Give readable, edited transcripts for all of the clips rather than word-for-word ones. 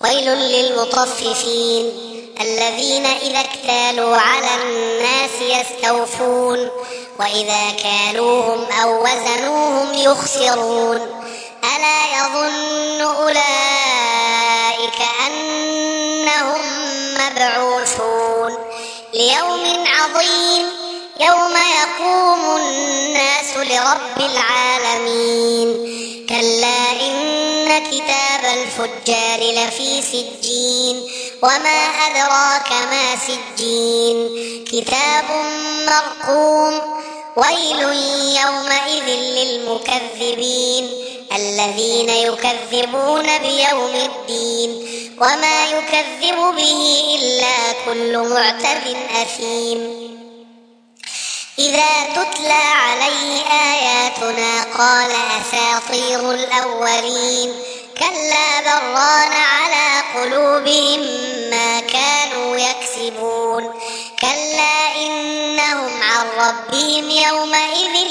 ويل للمطففين الذين إذا اكتالوا على الناس يستوفون وإذا كالوهم أو وزنوهم يخسرون ألا يظن أولئك أنهم مبعوثون ليوم عظيم يوم يقوم الناس لرب العالمين كلا إن كتاب الفجار لفي سجين وما أدراك ما سجين كتاب مرقوم ويل يومئذ للمكذبين الذين يكذبون بيوم الدين وما يكذب به إلا كل معتد أثيم إذا تتلى عليه آياتنا قال أساطير الأولين كلا بران على قلوبهم ما كانوا يكسبون كلا إنهم عن ربهم يومئذ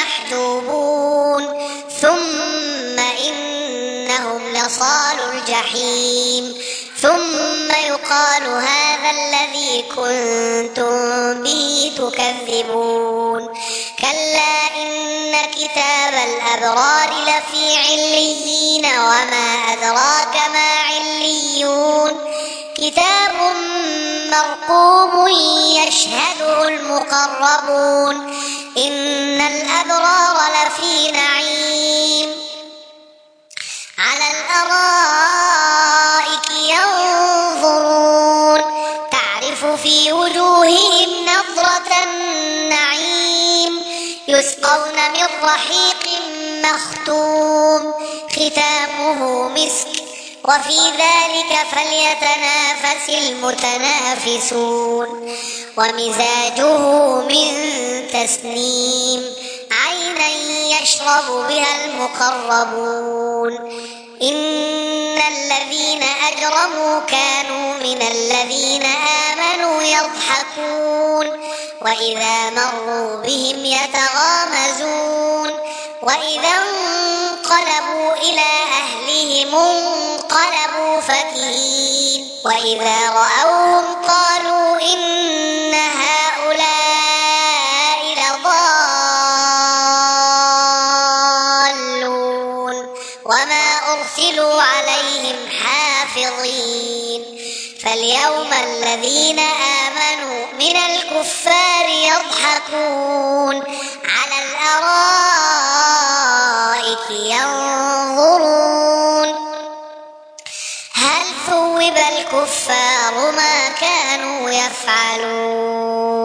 لمحجوبون ثم إنهم لصالوا الجحيم ثم يقال هذا الذي كنتم به تكذبون كلا إن كتاب الأبرار لفي عليين وما أدراك ما عليون كتاب مرقوم يشهده المقربون إن الأبرار لفي نعيم على الأرائك ينظرون تعرف في وجوههم نضرة النعيم يسقون من رحيق مختوم ختامه مسك وفي ذلك فليتنافس المتنافسون ومزاجه من تسنيم عينا يشرب بها المقربون إن الذين أجرموا كانوا من الذين آمنوا يضحكون وإذا مروا بهم يتغامزون وإذا انقلبوا إلى أهلهم انقلبوا فكهين وإذا رأوهم قالوا إن هؤلاء لضالون وما أرسلوا عليهم حافظين فاليوم الذين آمنوا من الكفار يضحكون على الأرائك ينظرون هل ثوب الكفار ما كانوا يفعلون